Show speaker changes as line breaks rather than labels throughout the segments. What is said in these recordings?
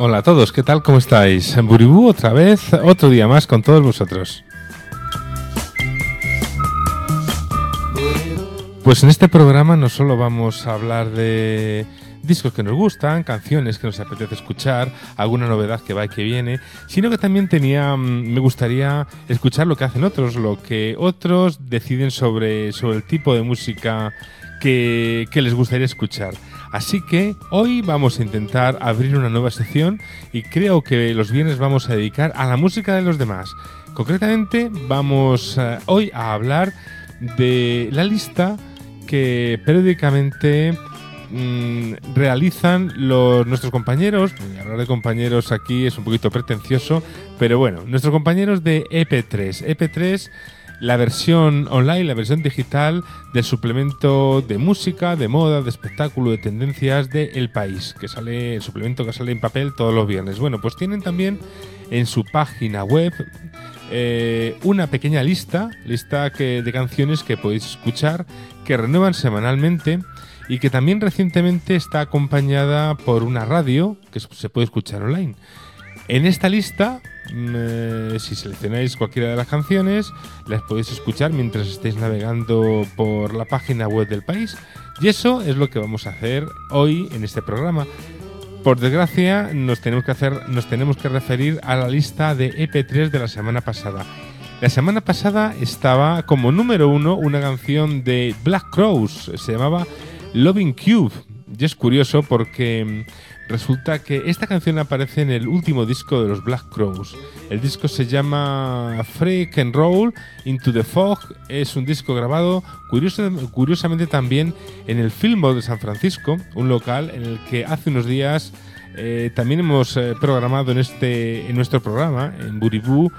Hola a todos, ¿qué tal? ¿Cómo estáis? En Buribú otra vez, otro día más con todos vosotros. Pues en este programa no solo vamos a hablar de discos que nos gustan, canciones que nos apetece escuchar, alguna novedad que va y que viene, sino que también me gustaría escuchar lo que hacen otros, lo que otros deciden sobre el tipo de música que les gustaría escuchar. Así que hoy vamos a intentar abrir una nueva sección y creo que los viernes vamos a dedicar a la música de los demás. Concretamente vamos hoy a hablar de la lista que periódicamente realizan nuestros compañeros. Hablar de compañeros aquí es un poquito pretencioso, pero bueno, nuestros compañeros de EP3. EP3, la versión online, la versión digital del suplemento de música, de moda, de espectáculo, de tendencias de El País, que sale, el suplemento que sale en papel todos los viernes. Bueno, pues tienen también en su página web una pequeña lista de canciones que podéis escuchar, que renuevan semanalmente y que también recientemente está acompañada por una radio que se puede escuchar online. En esta lista, si seleccionáis cualquiera de las canciones, las podéis escuchar mientras estéis navegando por la página web del País. Y eso es lo que vamos a hacer hoy en este programa. Por desgracia, nos tenemos que referir a la lista de EP3 de la semana pasada. La semana pasada estaba como número 1 una canción de Black Crowes, se llamaba Loving Cube. Y es curioso porque resulta que esta canción aparece en el último disco de los Black Crowes. El disco se llama Freak and Roll Into the Fog. Es un disco grabado curiosamente también en el Fillmore de San Francisco, un local en el que hace unos días también hemos programado en nuestro programa, en Buribú,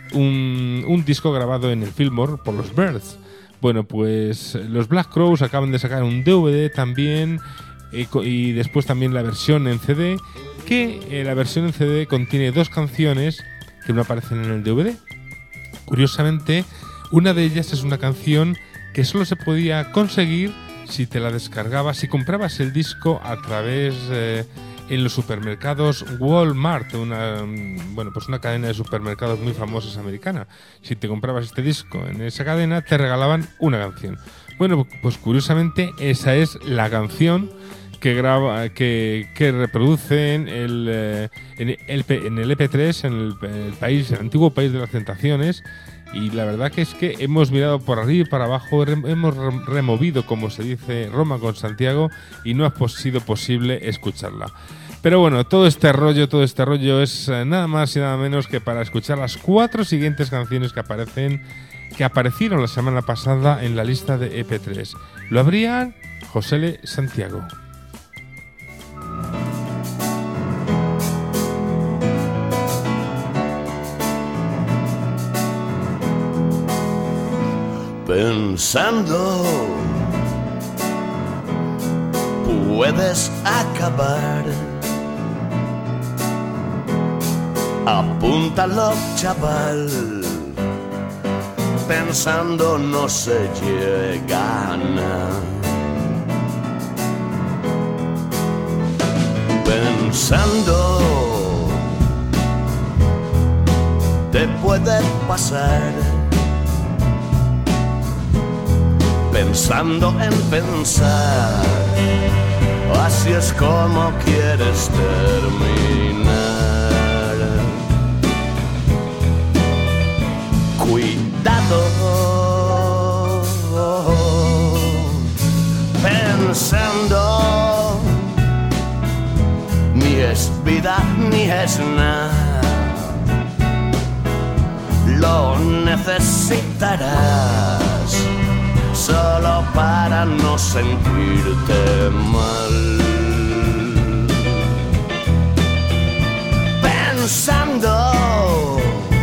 un disco grabado en el Fillmore por los Byrds. Bueno, pues los Black Crowes acaban de sacar un DVD también y después también la versión en CD, que la versión en CD contiene 2 canciones que no aparecen en el DVD. Curiosamente, una de ellas es una canción que solo se podía conseguir si te la descargabas, si comprabas el disco a través en los supermercados Walmart, una cadena de supermercados muy famosa americana. Si te comprabas este disco en esa cadena, te regalaban una canción. Bueno, pues curiosamente esa es la canción que reproducen en el EP3, en el país, el antiguo país de las tentaciones. Y la verdad que es que hemos mirado por arriba y para abajo, hemos removido, como se dice, Roma con Santiago, y no ha sido posible escucharla. Pero bueno, todo este rollo es nada más y nada menos que para escuchar las 4 siguientes canciones que aparecieron la semana pasada en la lista de EP3. Lo abría Josele Santiago.
Pensando, puedes acabar. Apúntalo, chaval. Pensando no se llega a nada. Pensando, te puede pasar. Pensando en pensar, así es como quieres terminar. Cuidado, pensando, ni es vida ni es nada. Lo necesitarás solo para no sentirte mal. Pensando,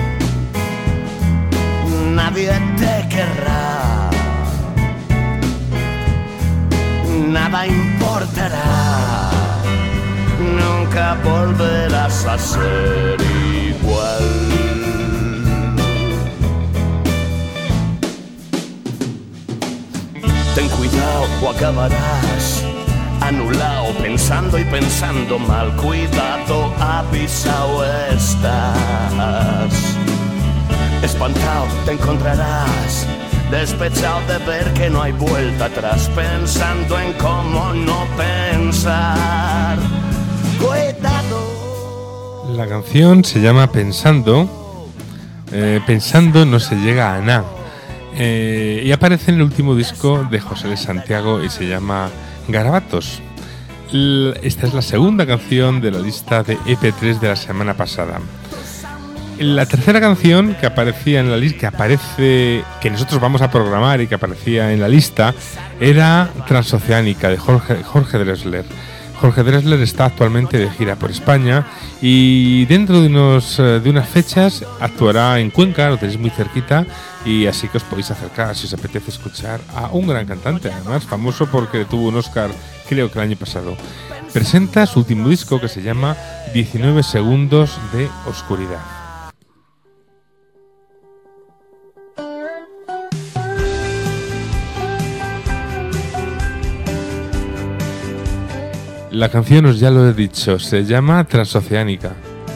nadie te querrá, nada importará, nunca volverás a ser igual. Ten cuidado o acabarás anulado, pensando y pensando mal, cuidado, avisado estás. Espantado te encontrarás, despechado de ver que no hay vuelta atrás, pensando en cómo no pensar. Cuidado.
La canción se llama Pensando. Pensando no se llega a nada. Y aparece en el último disco de José de Santiago y se llama Garabatos. Esta es la segunda canción de la lista de EP3 de la semana pasada. La tercera canción que aparecía en la lista, que nosotros vamos a programar y que aparecía en la lista, era Transoceánica, de Jorge Drexler. Jorge Drexler está actualmente de gira por España y dentro de unas fechas actuará en Cuenca, lo tenéis muy cerquita, y así que os podéis acercar si os apetece escuchar a un gran cantante, además famoso porque tuvo un Oscar creo que el año pasado. Presenta su último disco que se llama 19 segundos de oscuridad. La canción, os ya lo he dicho, se llama Transoceánica.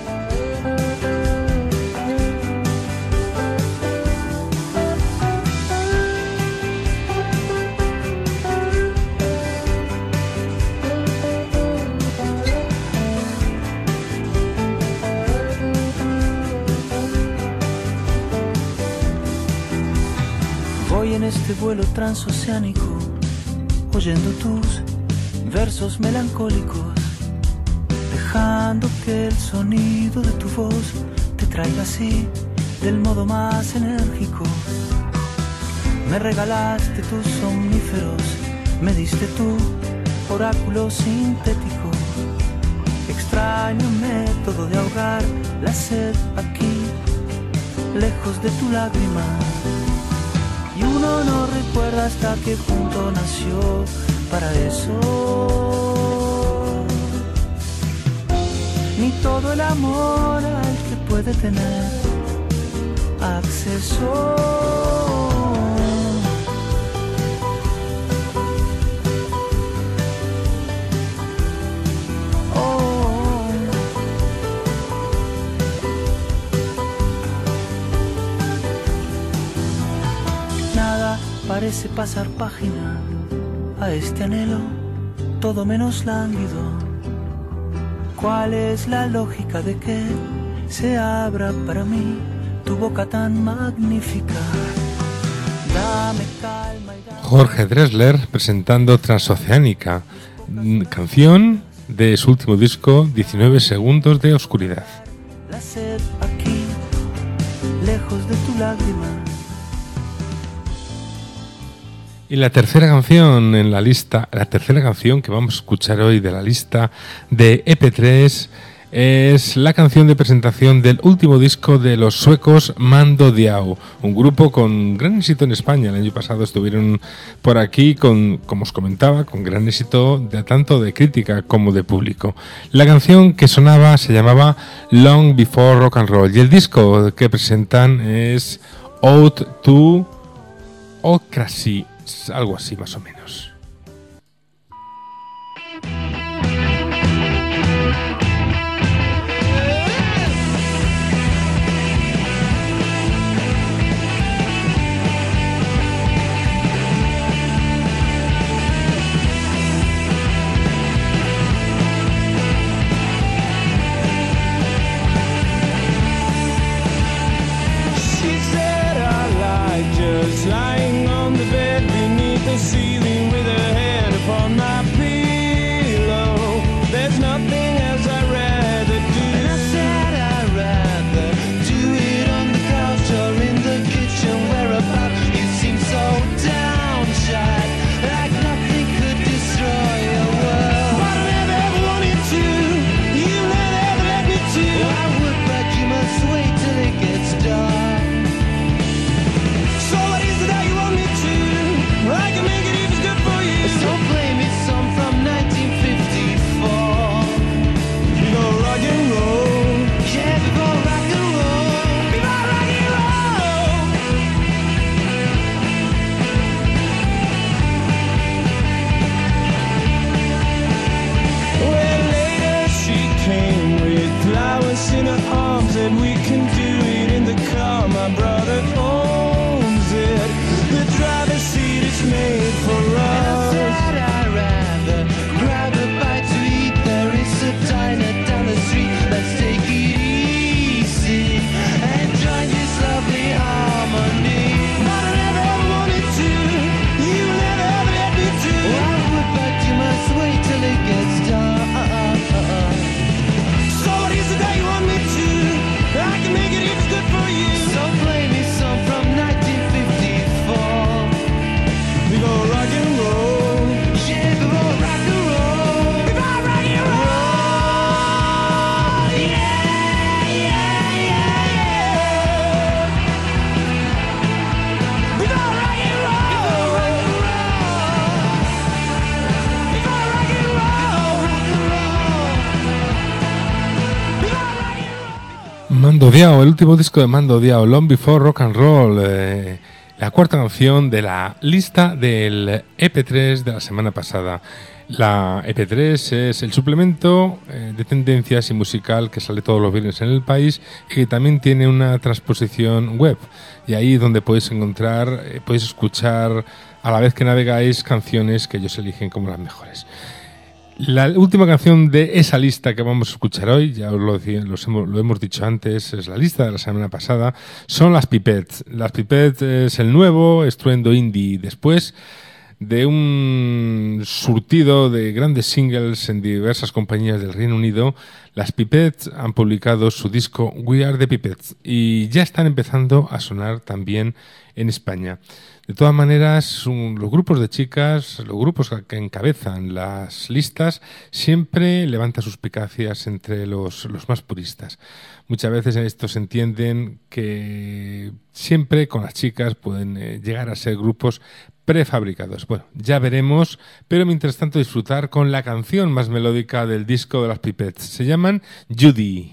Voy en este vuelo transoceánico, oyendo tus versos melancólicos, dejando que el sonido de tu voz te traiga así, del modo más enérgico. Me regalaste tus somníferos, me diste tu oráculo sintético. Extraño método de ahogar la sed aquí, lejos de tu lágrima. Y uno no recuerda hasta qué punto nació para eso, ni todo el amor al que puede tener acceso. Oh. Nada parece pasar página a este anhelo, todo menos lánguido. ¿Cuál es la lógica de que se abra para mí tu boca tan magnífica? Dame calma y dame...
Jorge Drexler presentando Transoceánica, canción de su último disco, 19 segundos de oscuridad.
La sed aquí, lejos de tu lágrima.
Y la tercera canción en la lista, la tercera canción que vamos a escuchar hoy de la lista de EP3 es la canción de presentación del último disco de los suecos Mando Diao, un grupo con gran éxito en España. El año pasado estuvieron por aquí como os comentaba, con gran éxito tanto de crítica como de público. La canción que sonaba se llamaba Long Before Rock and Roll y el disco que presentan es Out to Ocracy, algo así más o menos.
She said I like just lying on the bed beneath the ceiling with her
Mando Diao, el último disco de Mando Diao, Long Before Rock and Roll, la cuarta canción de la lista del EP3 de la semana pasada. La EP3 es el suplemento de tendencias y musical que sale todos los viernes en el país y que también tiene una transposición web. Y ahí es donde podéis encontrar, podéis escuchar a la vez que navegáis canciones que ellos eligen como las mejores. La última canción de esa lista que vamos a escuchar hoy, ya os lo hemos dicho antes, es la lista de la semana pasada, son las Pipettes. Las Pipettes es el nuevo estruendo indie después de un surtido de grandes singles en diversas compañías del Reino Unido. Las Pipettes han publicado su disco We Are the Pipettes y ya están empezando a sonar también en España. De todas maneras, los grupos de chicas, los grupos que encabezan las listas, siempre levantan suspicacias entre los más puristas. Muchas veces estos entienden que siempre con las chicas pueden llegar a ser grupos prefabricados. Bueno, ya veremos, pero mientras tanto disfrutar con la canción más melódica del disco de las Pipettes. Se llaman Judy.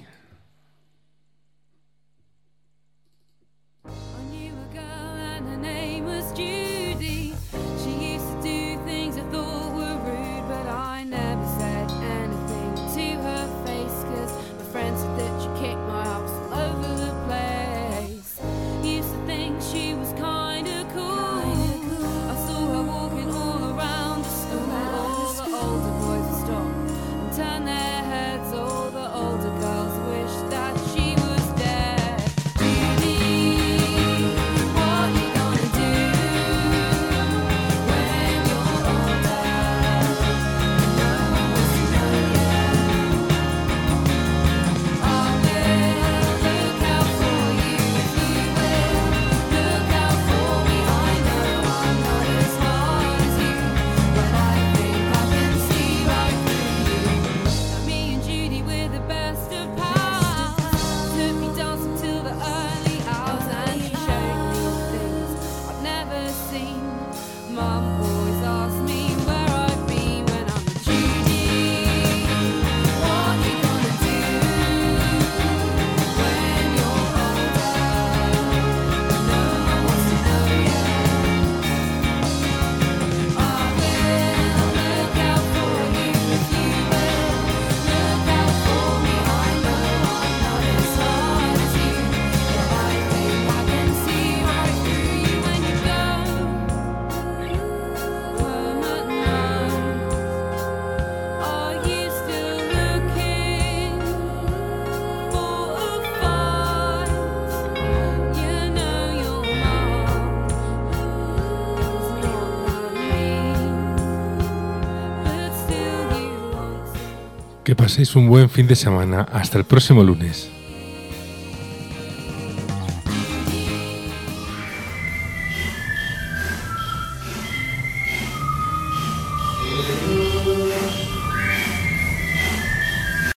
Que paséis un buen fin de semana. Hasta el próximo lunes.